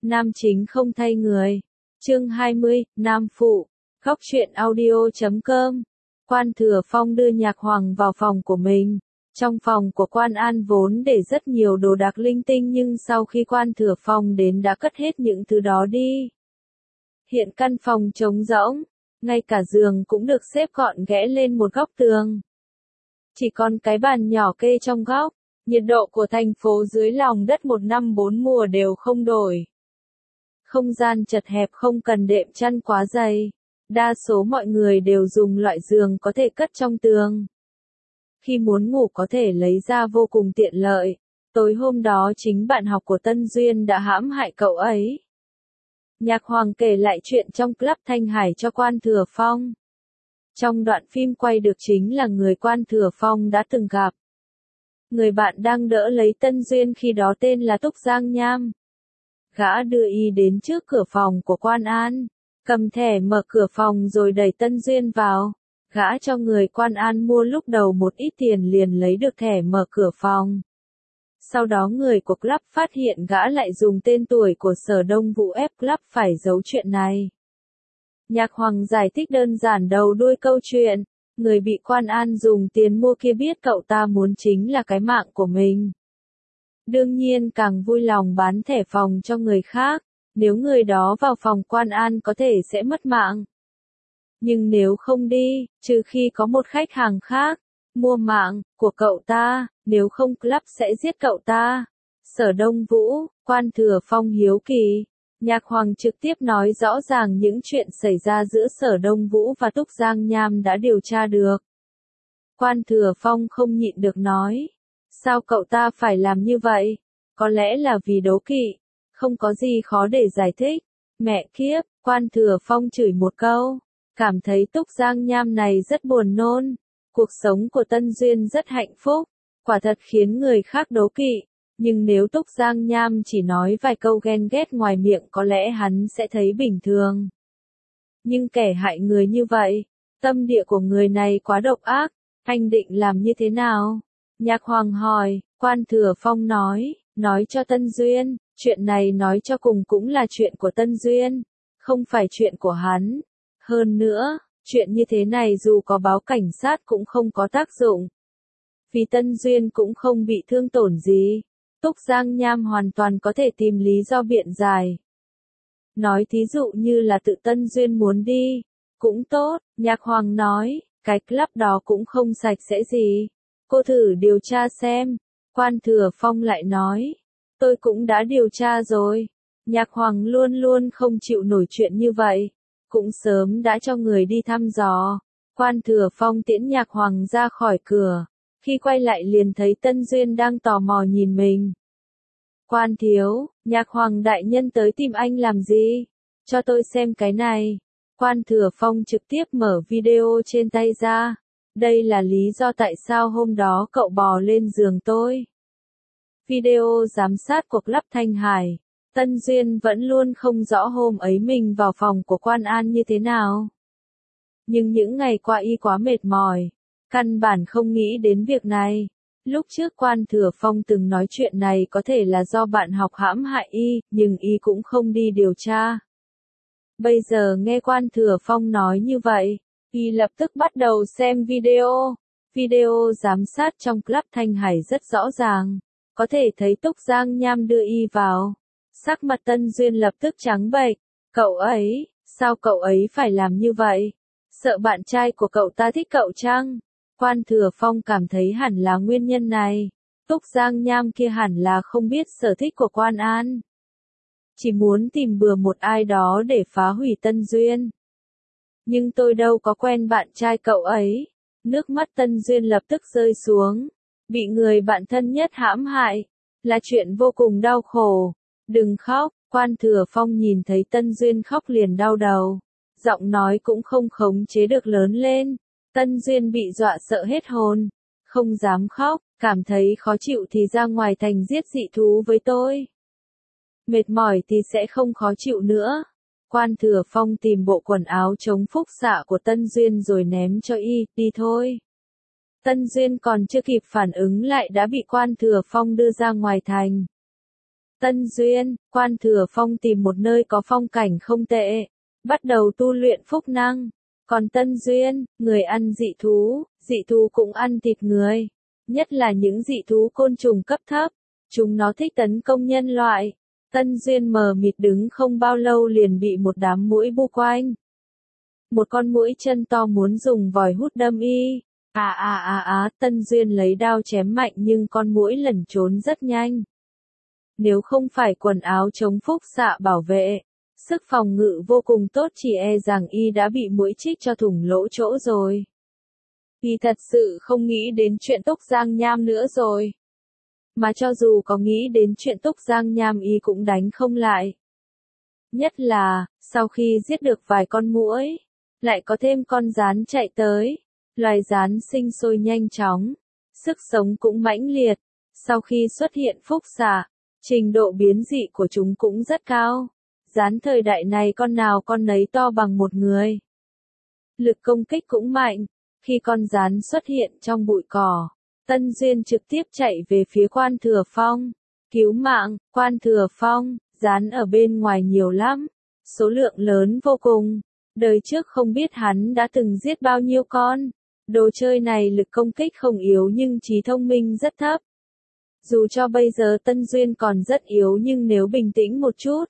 Nam chính không thay người. Chương 20, Nam phụ. Góc truyện audio.com. Quan Thừa Phong đưa Nhạc Hoàng vào phòng của mình. Trong phòng của Quan An vốn để rất nhiều đồ đạc linh tinh, nhưng sau khi Quan Thừa Phong đến đã cất hết những thứ đó đi. Hiện căn phòng trống rỗng, ngay cả giường cũng được xếp gọn ghẽ lên một góc tường. Chỉ còn cái bàn nhỏ kê trong góc. Nhiệt độ của thành phố dưới lòng đất một năm bốn mùa đều không đổi. Không gian chật hẹp, không cần đệm chăn quá dày. Đa số mọi người đều dùng loại giường có thể cất trong tường. Khi muốn ngủ có thể lấy ra vô cùng tiện lợi. Tối hôm đó chính bạn học của Tân Duyên đã hãm hại cậu ấy. Nhạc Hoàng kể lại chuyện trong club Thanh Hải cho Quan Thừa Phong. Trong đoạn phim quay được chính là người Quan Thừa Phong đã từng gặp. Người bạn đang đỡ lấy Tân Duyên khi đó tên là Túc Giang Nham. Gã đưa y đến trước cửa phòng của Quan An, cầm thẻ mở cửa phòng rồi đẩy Tân Duyên vào. Gã cho người Quan An mua lúc đầu một ít tiền liền lấy được thẻ mở cửa phòng. Sau đó người của club phát hiện gã lại dùng tên tuổi của Sở Đông Vũ ép club phải giấu chuyện này. Nhạc Hoàng giải thích đơn giản đầu đuôi câu chuyện. Người bị Quan An dùng tiền mua kia biết cậu ta muốn chính là cái mạng của mình. Đương nhiên càng vui lòng bán thẻ phòng cho người khác, nếu người đó vào phòng Quan An có thể sẽ mất mạng. Nhưng nếu không đi, trừ khi có một khách hàng khác, mua mạng của cậu ta, nếu không club sẽ giết cậu ta. Sở Đông Vũ, Quan Thừa Phong hiếu kỳ. Nhạc Hoàng trực tiếp nói rõ ràng những chuyện xảy ra giữa Sở Đông Vũ và Túc Giang Nham đã điều tra được. Quan Thừa Phong không nhịn được nói. Sao cậu ta phải làm như vậy? Có lẽ là vì đố kỵ. Không có gì khó để giải thích. Mẹ kiếp, Quan Thừa Phong chửi một câu. Cảm thấy Túc Giang Nham này rất buồn nôn. Cuộc sống của Tân Duyên rất hạnh phúc. Quả thật khiến người khác đố kỵ. Nhưng nếu Túc Giang Nham chỉ nói vài câu ghen ghét ngoài miệng có lẽ hắn sẽ thấy bình thường. Nhưng kẻ hại người như vậy, tâm địa của người này quá độc ác, anh định làm như thế nào? Nhạc Hoàng hỏi, Quan Thừa Phong nói cho Tân Duyên, chuyện này nói cho cùng cũng là chuyện của Tân Duyên, không phải chuyện của hắn. Hơn nữa, chuyện như thế này dù có báo cảnh sát cũng không có tác dụng. Vì Tân Duyên cũng không bị thương tổn gì. Túc Giang Nham hoàn toàn có thể tìm lý do biện giải. Nói thí dụ như là tự Tân Duyên muốn đi. Cũng tốt, Nhạc Hoàng nói, cái club đó cũng không sạch sẽ gì. Cô thử điều tra xem. Quan Thừa Phong lại nói. Tôi cũng đã điều tra rồi. Nhạc Hoàng luôn luôn không chịu nổi chuyện như vậy. Cũng sớm đã cho người đi thăm dò. Quan Thừa Phong tiễn Nhạc Hoàng ra khỏi cửa. Khi quay lại liền thấy Tân Duyên đang tò mò nhìn mình. Quan thiếu, Nhạc Hoàng đại nhân tới tìm anh làm gì? Cho tôi xem cái này. Quan Thừa Phong trực tiếp mở video trên tay ra. Đây là lý do tại sao hôm đó cậu bò lên giường tôi. Video giám sát của club Thanh Hải. Tân Duyên vẫn luôn không rõ hôm ấy mình vào phòng của Quan An như thế nào. Nhưng những ngày qua y quá mệt mỏi. Căn bản không nghĩ đến việc này. Lúc trước Quan Thừa Phong từng nói chuyện này có thể là do bạn học hãm hại y, nhưng y cũng không đi điều tra. Bây giờ nghe Quan Thừa Phong nói như vậy, y lập tức bắt đầu xem video. Video giám sát trong club Thanh Hải rất rõ ràng. Có thể thấy Túc Giang Nham đưa y vào. Sắc mặt Tân Duyên lập tức trắng bệch. Cậu ấy, sao cậu ấy phải làm như vậy? Sợ bạn trai của cậu ta thích cậu chăng? Quan Thừa Phong cảm thấy hẳn là nguyên nhân này. Túc Giang Nham kia hẳn là không biết sở thích của Quan An. Chỉ muốn tìm bừa một ai đó để phá hủy Tân Duyên. Nhưng tôi đâu có quen bạn trai cậu ấy. Nước mắt Tân Duyên lập tức rơi xuống. Bị người bạn thân nhất hãm hại. Là chuyện vô cùng đau khổ. Đừng khóc. Quan Thừa Phong nhìn thấy Tân Duyên khóc liền đau đầu. Giọng nói cũng không khống chế được lớn lên. Tân Duyên bị dọa sợ hết hồn, không dám khóc, cảm thấy khó chịu thì ra ngoài thành giết dị thú với tôi. Mệt mỏi thì sẽ không khó chịu nữa. Quan Thừa Phong tìm bộ quần áo chống phúc xạ của Tân Duyên rồi ném cho y, đi thôi. Tân Duyên còn chưa kịp phản ứng lại đã bị Quan Thừa Phong đưa ra ngoài thành. Tân Duyên, Quan Thừa Phong tìm một nơi có phong cảnh không tệ, bắt đầu tu luyện phúc năng. Còn Tân Duyên, người ăn dị thú cũng ăn thịt người. Nhất là những dị thú côn trùng cấp thấp, chúng nó thích tấn công nhân loại. Tân Duyên mờ mịt đứng không bao lâu liền bị một đám muỗi bu quanh. Một con muỗi chân to muốn dùng vòi hút đâm y. Tân Duyên lấy đao chém mạnh nhưng con muỗi lẩn trốn rất nhanh. Nếu không phải quần áo chống phúc xạ bảo vệ, sức phòng ngự vô cùng tốt chỉ e rằng y đã bị muỗi chích cho thủng lỗ chỗ rồi. Y thật sự không nghĩ đến chuyện Túc Giang Nham nữa rồi. Mà cho dù có nghĩ đến chuyện Túc Giang Nham y cũng đánh không lại. Nhất là, sau khi giết được vài con muỗi, lại có thêm con gián chạy tới. Loài gián sinh sôi nhanh chóng, sức sống cũng mãnh liệt. Sau khi xuất hiện phúc xạ, trình độ biến dị của chúng cũng rất cao. Gián thời đại này con nào con nấy to bằng một người. Lực công kích cũng mạnh. Khi con gián xuất hiện trong bụi cỏ, Tân Duyên trực tiếp chạy về phía Quan Thừa Phong. Cứu mạng, Quan Thừa Phong, gián ở bên ngoài nhiều lắm. Số lượng lớn vô cùng. Đời trước không biết hắn đã từng giết bao nhiêu con. Đồ chơi này lực công kích không yếu nhưng trí thông minh rất thấp. Dù cho bây giờ Tân Duyên còn rất yếu nhưng nếu bình tĩnh một chút,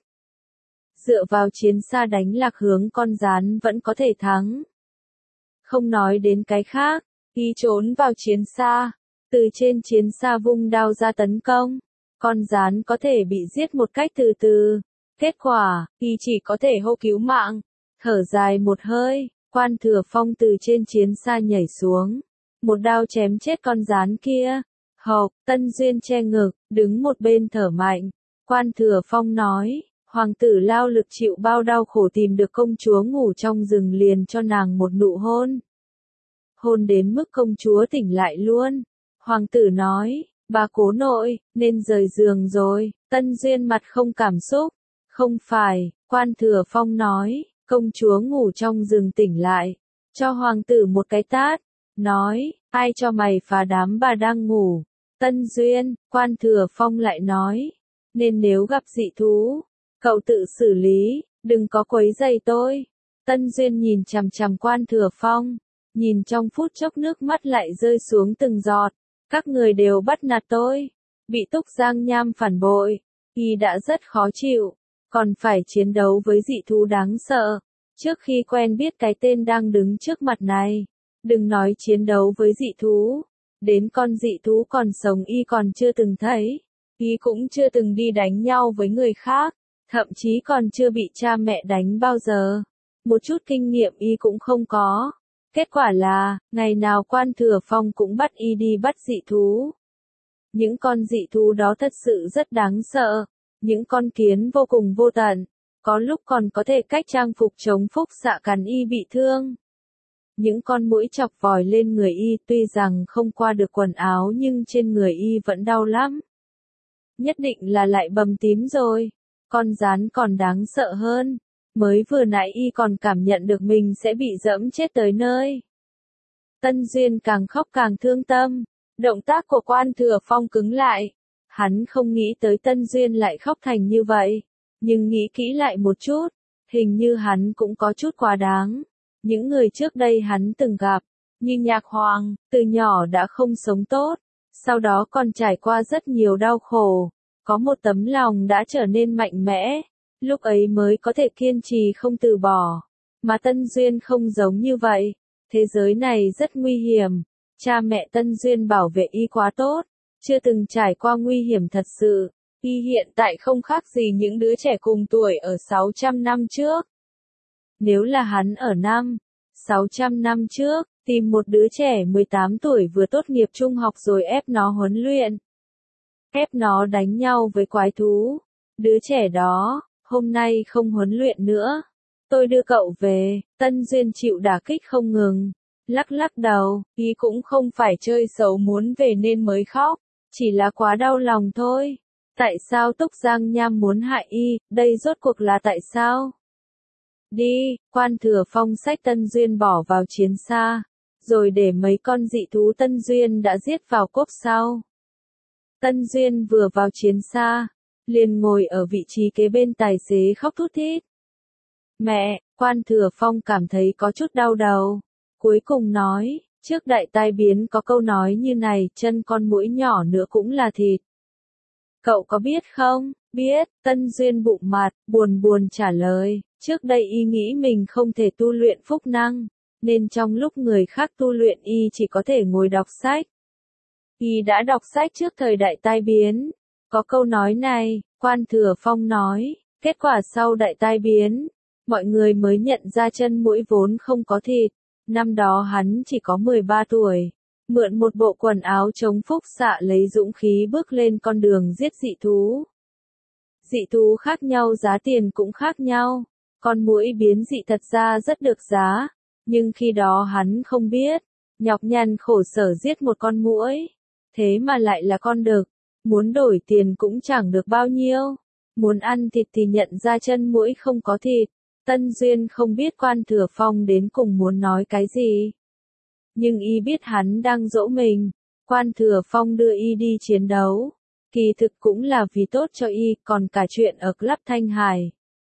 dựa vào chiến xa đánh lạc hướng con gián vẫn có thể thắng. Không nói đến cái khác, y trốn vào chiến xa, từ trên chiến xa vung đao ra tấn công. Con gián có thể bị giết một cách từ từ. Kết quả, y chỉ có thể hô cứu mạng. Thở dài một hơi, Quan Thừa Phong từ trên chiến xa nhảy xuống. Một đao chém chết con gián kia. Hộc, Tân Duyên che ngực, đứng một bên thở mạnh. Quan Thừa Phong nói, hoàng tử lao lực chịu bao đau khổ tìm được công chúa ngủ trong rừng liền cho nàng một nụ hôn. Hôn đến mức công chúa tỉnh lại luôn. Hoàng tử nói, bà cố nội, nên rời giường rồi. Tân Duyên mặt không cảm xúc. Không phải, Quan Thừa Phong nói, công chúa ngủ trong rừng tỉnh lại. Cho hoàng tử một cái tát. Nói, ai cho mày phá đám bà đang ngủ. Tân Duyên, Quan Thừa Phong lại nói, nên nếu gặp dị thú, cậu tự xử lý, đừng có quấy rầy tôi. Tân Duyên nhìn chằm chằm Quan Thừa Phong, nhìn trong phút chốc nước mắt lại rơi xuống từng giọt. Các người đều bắt nạt tôi, bị Túc Giang Nham phản bội, y đã rất khó chịu, còn phải chiến đấu với dị thú đáng sợ. Trước khi quen biết cái tên đang đứng trước mặt này, đừng nói chiến đấu với dị thú, đến con dị thú còn sống y còn chưa từng thấy, y cũng chưa từng đi đánh nhau với người khác, thậm chí còn chưa bị cha mẹ đánh bao giờ. Một chút kinh nghiệm y cũng không có. Kết quả là, ngày nào Quan Thừa Phong cũng bắt y đi bắt dị thú. Những con dị thú đó thật sự rất đáng sợ. Những con kiến vô cùng vô tận. Có lúc còn có thể cách trang phục chống phúc xạ cắn y bị thương. Những con muỗi chọc vòi lên người y tuy rằng không qua được quần áo nhưng trên người y vẫn đau lắm. Nhất định là lại bầm tím rồi. Con gián còn đáng sợ hơn. Mới vừa nãy y còn cảm nhận được mình sẽ bị dẫm chết tới nơi. Tân Duyên càng khóc càng thương tâm. Động tác của Quan Thừa Phong cứng lại. Hắn không nghĩ tới Tân Duyên lại khóc thành như vậy. Nhưng nghĩ kỹ lại một chút, hình như hắn cũng có chút quá đáng. Những người trước đây hắn từng gặp, như Nhạc Hoàng, từ nhỏ đã không sống tốt. Sau đó còn trải qua rất nhiều đau khổ. Có một tấm lòng đã trở nên mạnh mẽ. Lúc ấy mới có thể kiên trì không từ bỏ. Mà Tân Duyên không giống như vậy. Thế giới này rất nguy hiểm. Cha mẹ Tân Duyên bảo vệ y quá tốt. Chưa từng trải qua nguy hiểm thật sự. Y hiện tại không khác gì những đứa trẻ cùng tuổi ở 600 năm trước. Nếu là hắn ở 600 năm trước, tìm một đứa trẻ 18 tuổi vừa tốt nghiệp trung học rồi ép nó huấn luyện. Ép nó đánh nhau với quái thú. Đứa trẻ đó, hôm nay không huấn luyện nữa. Tôi đưa cậu về. Tân Duyên chịu đả kích không ngừng. Lắc lắc đầu, y cũng không phải chơi xấu muốn về nên mới khóc. Chỉ là quá đau lòng thôi. Tại sao Túc Giang Nham muốn hại y, đây rốt cuộc là tại sao? Đi, Quan Thừa Phong xách Tân Duyên bỏ vào chiến xa, rồi để mấy con dị thú Tân Duyên đã giết vào cốp sau. Tân Duyên vừa vào chiến xa, liền ngồi ở vị trí kế bên tài xế khóc thút thít. Mẹ, Quan Thừa Phong cảm thấy có chút đau đầu. Cuối cùng nói, trước đại tai biến có câu nói như này, chân con muỗi nhỏ nữa cũng là thịt. Cậu có biết không? Biết, Tân Duyên bụng mặt, buồn buồn trả lời. Trước đây y nghĩ mình không thể tu luyện phúc năng, nên trong lúc người khác tu luyện y chỉ có thể ngồi đọc sách. Y đã đọc sách trước thời đại tai biến. Có câu nói này, Quan Thừa Phong nói, kết quả sau đại tai biến, mọi người mới nhận ra chân muỗi vốn không có thịt. Năm đó hắn chỉ có 13 tuổi, mượn một bộ quần áo chống phúc xạ lấy dũng khí bước lên con đường giết dị thú. Dị thú khác nhau giá tiền cũng khác nhau, con muỗi biến dị thật ra rất được giá, nhưng khi đó hắn không biết, nhọc nhằn khổ sở giết một con muỗi, thế mà lại là con đực, muốn đổi tiền cũng chẳng được bao nhiêu, muốn ăn thịt thì nhận ra chân muỗi không có thịt. Tân Duyên không biết Quan Thừa Phong đến cùng muốn nói cái gì. Nhưng y biết hắn đang dỗ mình. Quan Thừa Phong đưa y đi chiến đấu. Kỳ thực cũng là vì tốt cho y, còn cả chuyện ở Club Thanh Hải.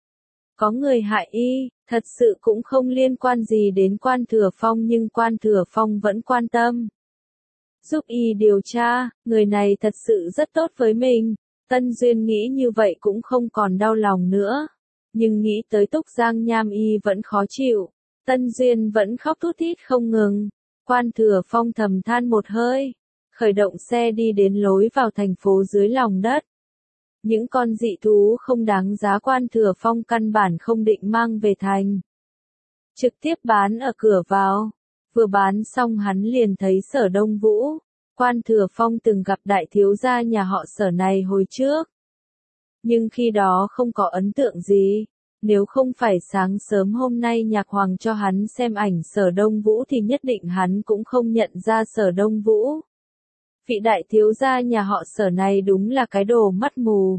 Có người hại y, thật sự cũng không liên quan gì đến Quan Thừa Phong nhưng Quan Thừa Phong vẫn quan tâm. Giúp y điều tra, người này thật sự rất tốt với mình. Tân Duyên nghĩ như vậy cũng không còn đau lòng nữa. Nhưng nghĩ tới Túc Giang Nham y vẫn khó chịu. Tân Duyên vẫn khóc thút thít không ngừng. Quan Thừa Phong thầm than một hơi. Khởi động xe đi đến lối vào thành phố dưới lòng đất. Những con dị thú không đáng giá Quan Thừa Phong căn bản không định mang về thành. Trực tiếp bán ở cửa vào. Vừa bán xong hắn liền thấy Sở Đông Vũ. Quan Thừa Phong từng gặp đại thiếu gia nhà họ Sở này hồi trước. Nhưng khi đó không có ấn tượng gì. Nếu không phải sáng sớm hôm nay Nhạc Hoàng cho hắn xem ảnh Sở Đông Vũ thì nhất định hắn cũng không nhận ra Sở Đông Vũ. Vị đại thiếu gia nhà họ Sở này đúng là cái đồ mắt mù.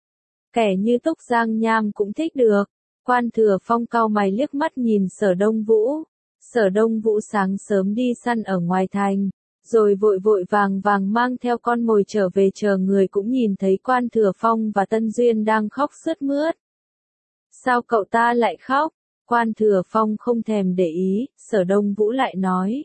Kẻ như Túc Giang Nham cũng thích được. Quan Thừa Phong cau mày liếc mắt nhìn Sở Đông Vũ. Sở Đông Vũ sáng sớm đi săn ở ngoài thành. Rồi vội vội vàng vàng mang theo con mồi trở về chờ người cũng nhìn thấy Quan Thừa Phong và Tân Duyên đang khóc sướt mướt. Sao cậu ta lại khóc? Quan Thừa Phong không thèm để ý, Sở Đông Vũ lại nói.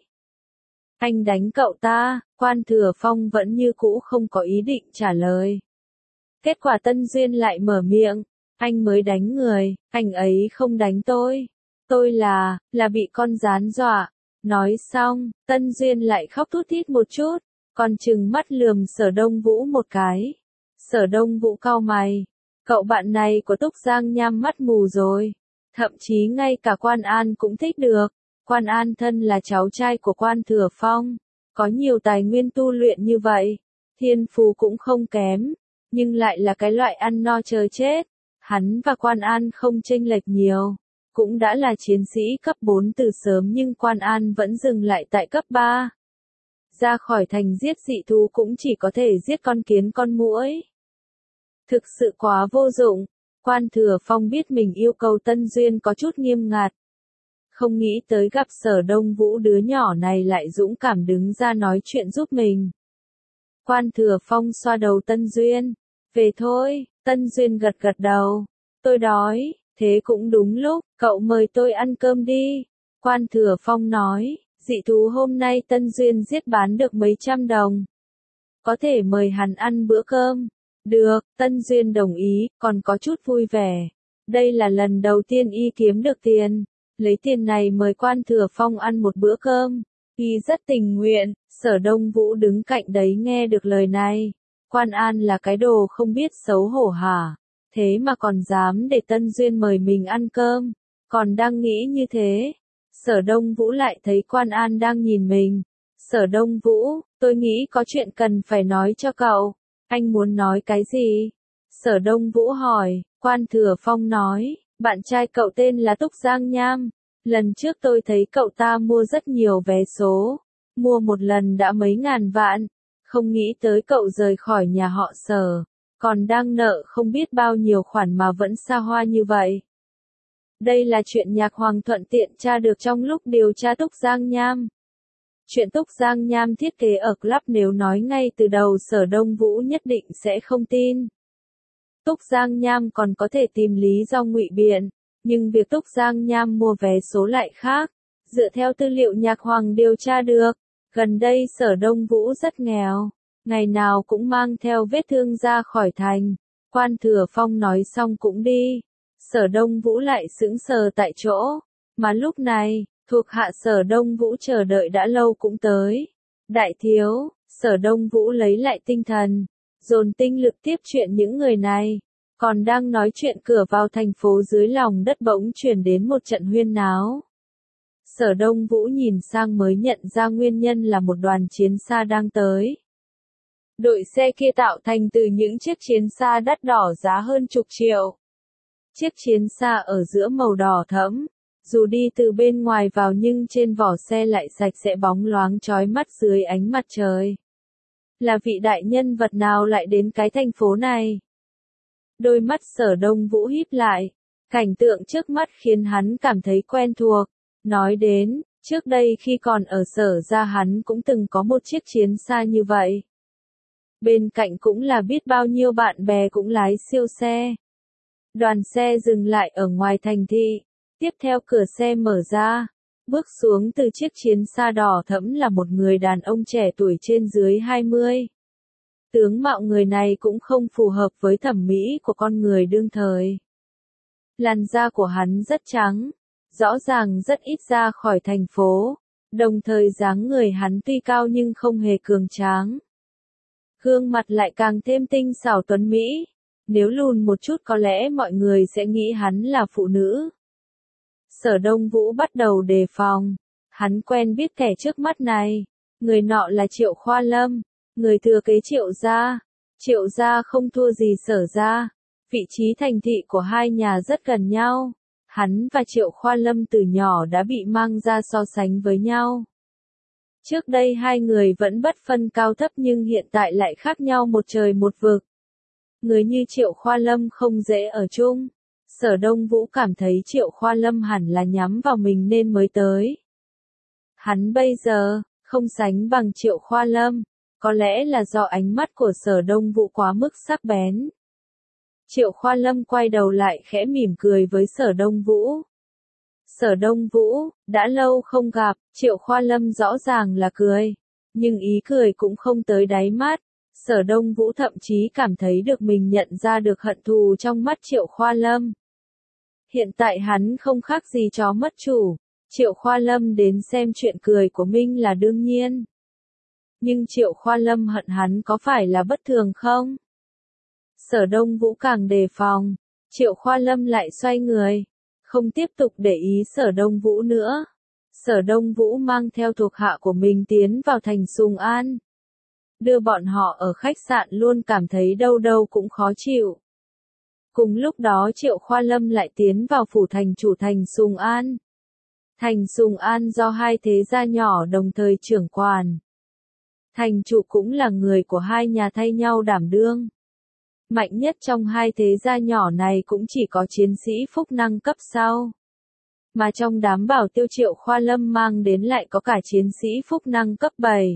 Anh đánh cậu ta, Quan Thừa Phong vẫn như cũ không có ý định trả lời. Kết quả Tân Duyên lại mở miệng, anh mới đánh người, anh ấy không đánh tôi. Tôi là bị con gián dọa. Nói xong, Tân Duyên lại khóc thút thít một chút, còn trừng mắt lườm Sở Đông Vũ một cái. Sở Đông Vũ cau mày, cậu bạn này của Túc Giang Nham mắt mù rồi. Thậm chí ngay cả Quan An cũng thích được. Quan An thân là cháu trai của Quan Thừa Phong, có nhiều tài nguyên tu luyện như vậy, thiên phú cũng không kém, nhưng lại là cái loại ăn no chờ chết. Hắn và Quan An không chênh lệch nhiều. Cũng đã là chiến sĩ cấp 4 từ sớm nhưng Quan An vẫn dừng lại tại cấp 3. Ra khỏi thành giết dị thú cũng chỉ có thể giết con kiến con muỗi. Thực sự quá vô dụng. Quan Thừa Phong biết mình yêu cầu Tân Duyên có chút nghiêm ngặt. Không nghĩ tới gặp Sở Đông Vũ đứa nhỏ này lại dũng cảm đứng ra nói chuyện giúp mình. Quan Thừa Phong xoa đầu Tân Duyên. Về thôi, Tân Duyên gật gật đầu. Tôi đói. Thế cũng đúng lúc, cậu mời tôi ăn cơm đi. Quan Thừa Phong nói, dị thú hôm nay Tân Duyên giết bán được mấy trăm đồng. Có thể mời hắn ăn bữa cơm. Được, Tân Duyên đồng ý, còn có chút vui vẻ. Đây là lần đầu tiên y kiếm được tiền. Lấy tiền này mời Quan Thừa Phong ăn một bữa cơm. Y rất tình nguyện. Sở Đông Vũ đứng cạnh đấy nghe được lời này. Quan An là cái đồ không biết xấu hổ hả? Thế mà còn dám để Tân Duyên mời mình ăn cơm, còn đang nghĩ như thế. Sở Đông Vũ lại thấy Quan An đang nhìn mình. Sở Đông Vũ, tôi nghĩ có chuyện cần phải nói cho cậu. Anh muốn nói cái gì? Sở Đông Vũ hỏi. Quan Thừa Phong nói, bạn trai cậu tên là Túc Giang Nham. Lần trước tôi thấy cậu ta mua rất nhiều vé số. Mua một lần đã mấy ngàn vạn. Không nghĩ tới cậu rời khỏi nhà họ Sở. Còn đang nợ không biết bao nhiêu khoản mà vẫn xa hoa như vậy. Đây là chuyện Nhạc Hoàng thuận tiện tra được trong lúc điều tra Túc Giang Nham. Chuyện Túc Giang Nham thiết kế ở club nếu nói ngay từ đầu Sở Đông Vũ nhất định sẽ không tin. Túc Giang Nham còn có thể tìm lý do ngụy biện, nhưng việc Túc Giang Nham mua vé số lại khác. Dựa theo tư liệu Nhạc Hoàng điều tra được, gần đây Sở Đông Vũ rất nghèo, ngày nào cũng mang theo vết thương ra khỏi thành. Quan Thừa Phong nói xong cũng đi. Sở Đông Vũ lại sững sờ tại chỗ, mà lúc này, thuộc hạ Sở Đông Vũ chờ đợi đã lâu cũng tới. Đại thiếu, Sở Đông Vũ lấy lại tinh thần, dồn tinh lực tiếp chuyện những người này. Còn đang nói chuyện, cửa vào thành phố dưới lòng đất bỗng truyền đến một trận huyên náo. Sở Đông Vũ nhìn sang mới nhận ra nguyên nhân là một đoàn chiến xa đang tới. Đội xe kia tạo thành từ những chiếc chiến xa đắt đỏ giá hơn chục triệu. Chiếc chiến xa ở giữa màu đỏ thẫm, dù đi từ bên ngoài vào nhưng trên vỏ xe lại sạch sẽ bóng loáng chói mắt dưới ánh mặt trời. Là vị đại nhân vật nào lại đến cái thành phố này? Đôi mắt Sở Đông Vũ híp lại, cảnh tượng trước mắt khiến hắn cảm thấy quen thuộc. Nói đến, trước đây khi còn ở Sở gia hắn cũng từng có một chiếc chiến xa như vậy. Bên cạnh cũng là biết bao nhiêu bạn bè cũng lái siêu xe. Đoàn xe dừng lại ở ngoài thành thị, tiếp theo cửa xe mở ra, bước xuống từ chiếc chiến xa đỏ thẫm là một người đàn ông trẻ tuổi trên dưới 20. Tướng mạo người này cũng không phù hợp với thẩm mỹ của con người đương thời. Làn da của hắn rất trắng, rõ ràng rất ít ra khỏi thành phố, đồng thời dáng người hắn tuy cao nhưng không hề cường tráng. Gương mặt lại càng thêm tinh xảo tuấn mỹ, nếu lùn một chút có lẽ mọi người sẽ nghĩ hắn là phụ nữ. Sở Đông Vũ bắt đầu đề phòng, hắn quen biết kẻ trước mắt này, người nọ là Triệu Khoa Lâm, người thừa kế Triệu gia. Triệu gia không thua gì Sở gia, vị trí thành thị của hai nhà rất gần nhau. Hắn và Triệu Khoa Lâm từ nhỏ đã bị mang ra so sánh với nhau. Trước đây hai người vẫn bất phân cao thấp nhưng hiện tại lại khác nhau một trời một vực. Người như Triệu Khoa Lâm không dễ ở chung. Sở Đông Vũ cảm thấy Triệu Khoa Lâm hẳn là nhắm vào mình nên mới tới. Hắn bây giờ, không sánh bằng Triệu Khoa Lâm, có lẽ là do ánh mắt của Sở Đông Vũ quá mức sắc bén. Triệu Khoa Lâm quay đầu lại khẽ mỉm cười với Sở Đông Vũ. Sở Đông Vũ, đã lâu không gặp, Triệu Khoa Lâm rõ ràng là cười, nhưng ý cười cũng không tới đáy mắt. Sở Đông Vũ thậm chí cảm thấy được mình nhận ra được hận thù trong mắt Triệu Khoa Lâm. Hiện tại hắn không khác gì chó mất chủ, Triệu Khoa Lâm đến xem chuyện cười của Minh là đương nhiên. Nhưng Triệu Khoa Lâm hận hắn có phải là bất thường không? Sở Đông Vũ càng đề phòng, Triệu Khoa Lâm lại xoay người, không tiếp tục để ý Sở Đông Vũ nữa. Sở Đông Vũ mang theo thuộc hạ của mình tiến vào thành Sùng An. Đưa bọn họ ở khách sạn luôn cảm thấy đâu đâu cũng khó chịu. Cùng lúc đó Triệu Khoa Lâm lại tiến vào phủ thành chủ thành Sùng An. Thành Sùng An do hai thế gia nhỏ đồng thời trưởng quản. Thành chủ cũng là người của hai nhà thay nhau đảm đương. Mạnh nhất trong hai thế gia nhỏ này cũng chỉ có chiến sĩ phúc năng cấp sau. Mà trong đám bảo tiêu Triệu Khoa Lâm mang đến lại có cả chiến sĩ phúc năng cấp 7.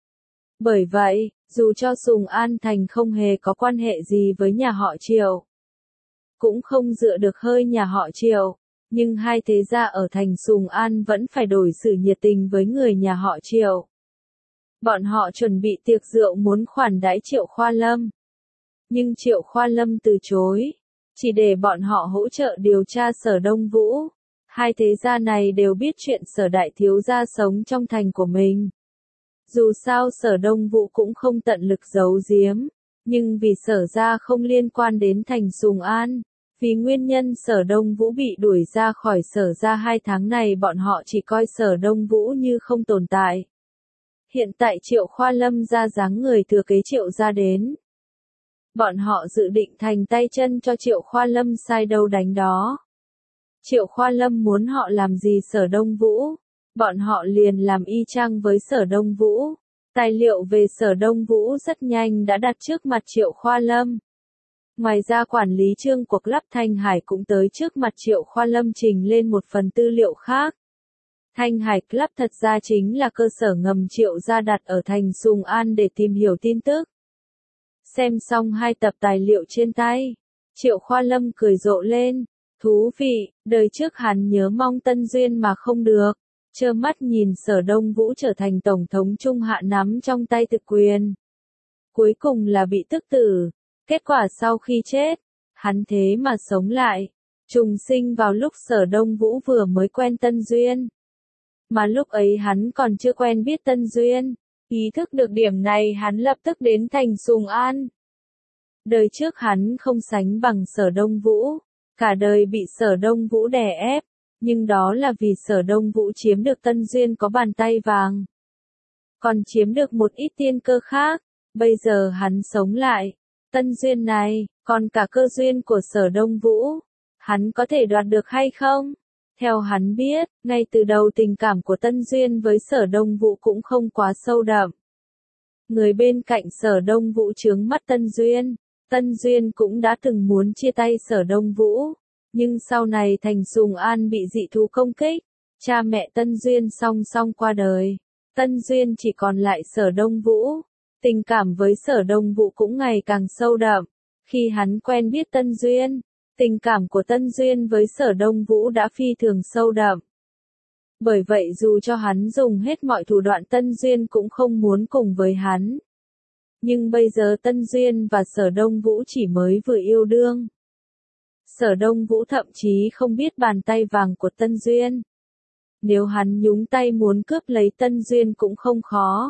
Bởi vậy, dù cho Sùng An Thành không hề có quan hệ gì với nhà họ Triệu, cũng không dựa được hơi nhà họ Triệu, nhưng hai thế gia ở thành Sùng An vẫn phải đối xử nhiệt tình với người nhà họ Triệu. Bọn họ chuẩn bị tiệc rượu muốn khoản đãi Triệu Khoa Lâm. Nhưng Triệu Khoa Lâm từ chối, chỉ để bọn họ hỗ trợ điều tra Sở Đông Vũ. Hai thế gia này đều biết chuyện Sở đại thiếu gia sống trong thành của mình. Dù sao Sở Đông Vũ cũng không tận lực giấu giếm, nhưng vì Sở gia không liên quan đến thành Sùng An, vì nguyên nhân Sở Đông Vũ bị đuổi ra khỏi Sở gia 2 tháng này bọn họ chỉ coi Sở Đông Vũ như không tồn tại. Hiện tại Triệu Khoa Lâm ra dáng người thừa kế Triệu gia đến. Bọn họ dự định thành tay chân cho Triệu Khoa Lâm sai đâu đánh đó. Triệu Khoa Lâm muốn họ làm gì Sở Đông Vũ, bọn họ liền làm y chang với Sở Đông Vũ. Tài liệu về Sở Đông Vũ rất nhanh đã đặt trước mặt Triệu Khoa Lâm. Ngoài ra quản lý Trương của Club Thanh Hải cũng tới trước mặt Triệu Khoa Lâm trình lên một phần tư liệu khác. Thanh Hải Club thật ra chính là cơ sở ngầm Triệu gia đặt ở thành Sùng An để tìm hiểu tin tức. Xem xong 2 tập tài liệu trên tay, Triệu Khoa Lâm cười rộ lên. Thú vị, đời trước hắn nhớ mong Tân Duyên mà không được. Trơ mắt nhìn Sở Đông Vũ trở thành Tổng thống Trung Hạ nắm trong tay thực quyền. Cuối cùng là bị tức tử. Kết quả sau khi chết, hắn thế mà sống lại. Trùng sinh vào lúc Sở Đông Vũ vừa mới quen Tân Duyên. Mà lúc ấy hắn còn chưa quen biết Tân Duyên. Ý thức được điểm này hắn lập tức đến thành Sùng An. Đời trước hắn không sánh bằng Sở Đông Vũ. Cả đời bị Sở Đông Vũ đè ép. Nhưng đó là vì Sở Đông Vũ chiếm được Tân Duyên có bàn tay vàng. Còn chiếm được một ít tiên cơ khác. Bây giờ hắn sống lại. Tân Duyên này, còn cả cơ duyên của Sở Đông Vũ. Hắn có thể đoạt được hay không? Theo hắn biết, ngay từ đầu tình cảm của Tân Duyên với Sở Đông Vũ cũng không quá sâu đậm. Người bên cạnh Sở Đông Vũ chướng mắt Tân Duyên. Tân Duyên cũng đã từng muốn chia tay Sở Đông Vũ. Nhưng sau này thành Sùng An bị dị thú công kích. Cha mẹ Tân Duyên song song qua đời. Tân Duyên chỉ còn lại Sở Đông Vũ. Tình cảm với Sở Đông Vũ cũng ngày càng sâu đậm. Khi hắn quen biết Tân Duyên, tình cảm của Tân Duyên với Sở Đông Vũ đã phi thường sâu đậm. Bởi vậy dù cho hắn dùng hết mọi thủ đoạn Tân Duyên cũng không muốn cùng với hắn. Nhưng bây giờ Tân Duyên và Sở Đông Vũ chỉ mới vừa yêu đương. Sở Đông Vũ thậm chí không biết bàn tay vàng của Tân Duyên. Nếu hắn nhúng tay muốn cướp lấy Tân Duyên cũng không khó.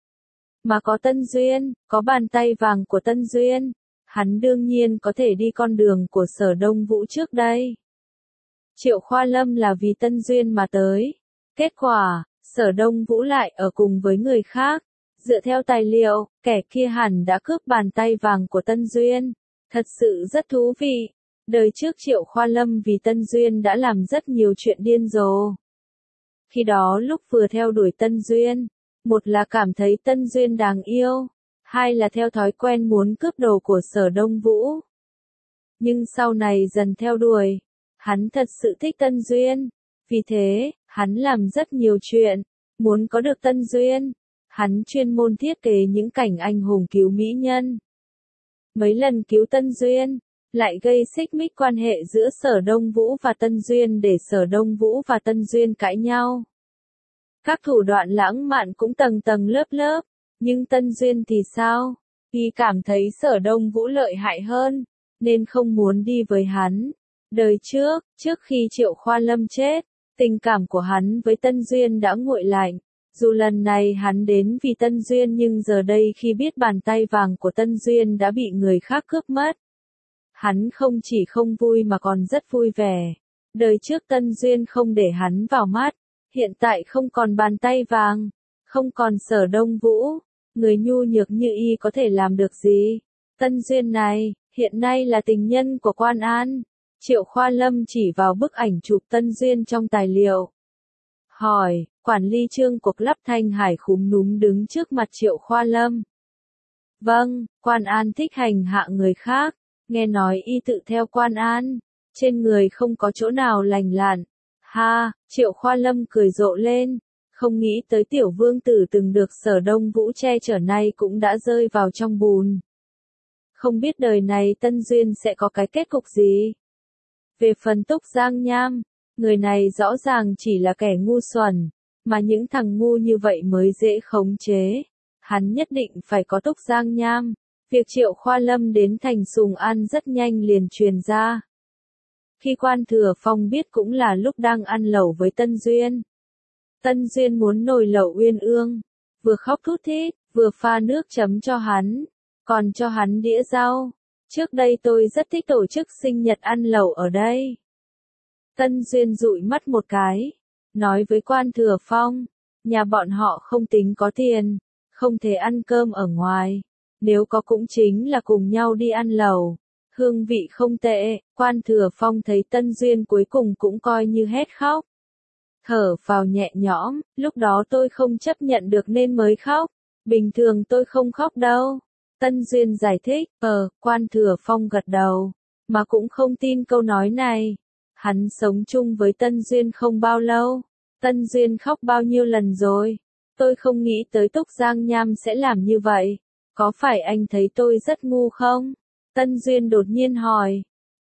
Mà có Tân Duyên, có bàn tay vàng của Tân Duyên, hắn đương nhiên có thể đi con đường của Sở Đông Vũ trước đây. Triệu Khoa Lâm là vì Tân Duyên mà tới. Kết quả, Sở Đông Vũ lại ở cùng với người khác. Dựa theo tài liệu, kẻ kia hẳn đã cướp bàn tay vàng của Tân Duyên. Thật sự rất thú vị. Đời trước Triệu Khoa Lâm vì Tân Duyên đã làm rất nhiều chuyện điên rồ. Khi đó lúc vừa theo đuổi Tân Duyên, một là cảm thấy Tân Duyên đáng yêu, hai là theo thói quen muốn cướp đồ của Sở Đông Vũ. Nhưng sau này dần theo đuổi, hắn thật sự thích Tân Duyên, vì thế, hắn làm rất nhiều chuyện, muốn có được Tân Duyên. Hắn chuyên môn thiết kế những cảnh anh hùng cứu mỹ nhân. Mấy lần cứu Tân Duyên, lại gây xích mích quan hệ giữa Sở Đông Vũ và Tân Duyên để Sở Đông Vũ và Tân Duyên cãi nhau. Các thủ đoạn lãng mạn cũng tầng tầng lớp lớp, nhưng Tân Duyên thì sao? Y cảm thấy Sở Đông Vũ lợi hại hơn, nên không muốn đi với hắn. Đời trước khi Triệu Khoa Lâm chết, tình cảm của hắn với Tân Duyên đã nguội lạnh. Dù lần này hắn đến vì Tân Duyên nhưng giờ đây khi biết bàn tay vàng của Tân Duyên đã bị người khác cướp mất. Hắn không chỉ không vui mà còn rất vui vẻ. Đời trước Tân Duyên không để hắn vào mắt. Hiện tại không còn bàn tay vàng. Không còn Sở Đông Vũ. Người nhu nhược như y có thể làm được gì? Tân Duyên này, hiện nay là tình nhân của Quan An. Triệu Khoa Lâm chỉ vào bức ảnh chụp Tân Duyên trong tài liệu. Hỏi, quản lý Trương của Club Thanh Hải khúm núm đứng trước mặt Triệu Khoa Lâm. Vâng, Quan An thích hành hạ người khác. Nghe nói y tự theo Quan An. Trên người không có chỗ nào lành lặn. Ha, Triệu Khoa Lâm cười rộ lên. Không nghĩ tới tiểu vương tử từng được Sở Đông Vũ che chở nay cũng đã rơi vào trong bùn. Không biết đời này Tân Duyên sẽ có cái kết cục gì? Về phần Túc Giang Nham, người này rõ ràng chỉ là kẻ ngu xuẩn, mà những thằng ngu như vậy mới dễ khống chế. Hắn nhất định phải có Túc Giang Nham. Việc Triệu Khoa Lâm đến thành Sùng An rất nhanh liền truyền ra. Khi Quan Thừa Phong biết cũng là lúc đang ăn lẩu với Tân Duyên. Tân Duyên muốn nồi lẩu uyên ương, vừa khóc thút thít, vừa pha nước chấm cho hắn, còn cho hắn đĩa rau. Trước đây tôi rất thích tổ chức sinh nhật ăn lẩu ở đây. Tân Duyên dụi mắt một cái, nói với Quan Thừa Phong, nhà bọn họ không tính có tiền, không thể ăn cơm ở ngoài, nếu có cũng chính là cùng nhau đi ăn lẩu. Hương vị không tệ, Quan Thừa Phong thấy Tân Duyên cuối cùng cũng coi như hết khóc. Thở vào nhẹ nhõm, lúc đó tôi không chấp nhận được nên mới khóc, bình thường tôi không khóc đâu. Tân Duyên giải thích, Quan Thừa Phong gật đầu, mà cũng không tin câu nói này. Hắn sống chung với Tân Duyên không bao lâu, Tân Duyên khóc bao nhiêu lần rồi. Tôi không nghĩ tới Túc Giang Nham sẽ làm như vậy, có phải anh thấy tôi rất ngu không? Tân Duyên đột nhiên hỏi,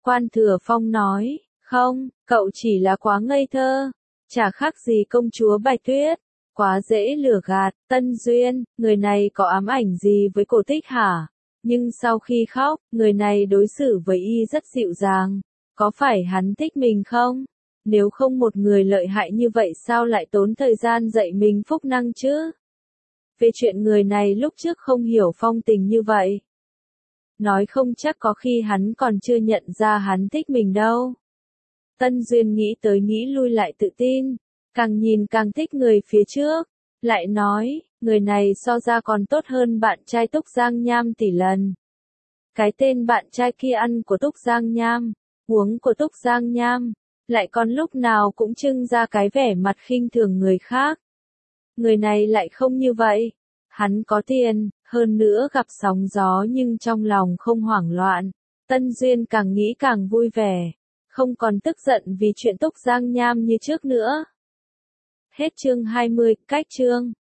Quan Thừa Phong nói, không, cậu chỉ là quá ngây thơ, chả khác gì công chúa Bạch Tuyết, quá dễ lừa gạt. Tân Duyên, người này có ám ảnh gì với Cổ Tích hả? Nhưng sau khi khóc, người này đối xử với y rất dịu dàng, có phải hắn thích mình không? Nếu không một người lợi hại như vậy sao lại tốn thời gian dạy mình phúc năng chứ? Về chuyện người này lúc trước không hiểu phong tình như vậy. Nói không chắc có khi hắn còn chưa nhận ra hắn thích mình đâu. Tân Duyên nghĩ tới nghĩ lui lại tự tin, càng nhìn càng thích người phía trước, lại nói, người này so ra còn tốt hơn bạn trai Túc Giang Nham tỷ lần. Cái tên bạn trai kia ăn của Túc Giang Nham, uống của Túc Giang Nham, lại còn lúc nào cũng trưng ra cái vẻ mặt khinh thường người khác. Người này lại không như vậy. Hắn có tiền, hơn nữa gặp sóng gió nhưng trong lòng không hoảng loạn. Tân Duyên càng nghĩ càng vui vẻ, không còn tức giận vì chuyện Túc Giang Nham như trước nữa. Hết chương 20, cách chương